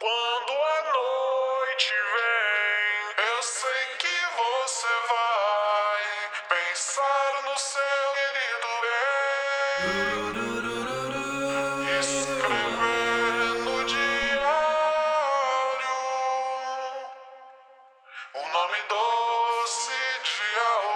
Quando a noite vem, eu sei que você vai pensar no seu querido bem, escrever no diário o nome doce de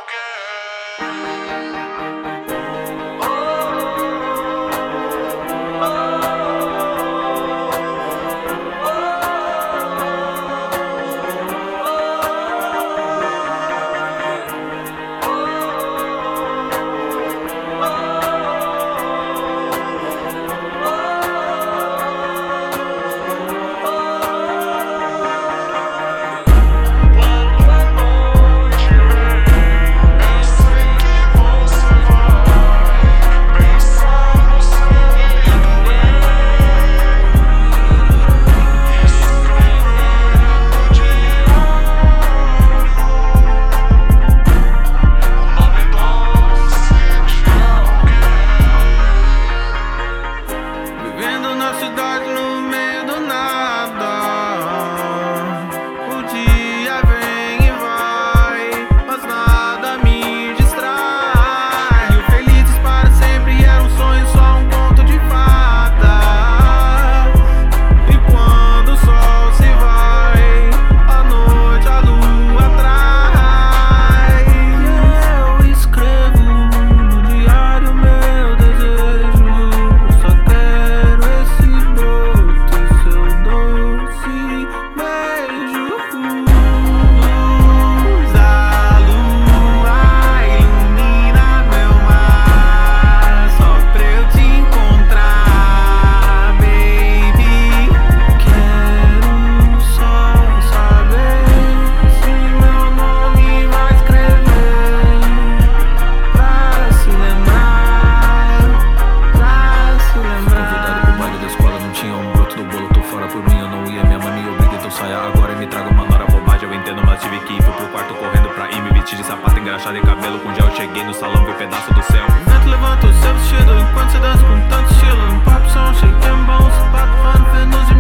Agora me traga uma nora bobagem, eu entendo, mas tive que ir. Fui pro quarto correndo pra ir, me vestir de sapato engraxado e cabelo com gel. Cheguei no salão, vi um pedaço do céu. O vento levanta o seu vestido enquanto você dança com tanto estilo. Um papo som, shake and bones, papo rando, fenoso.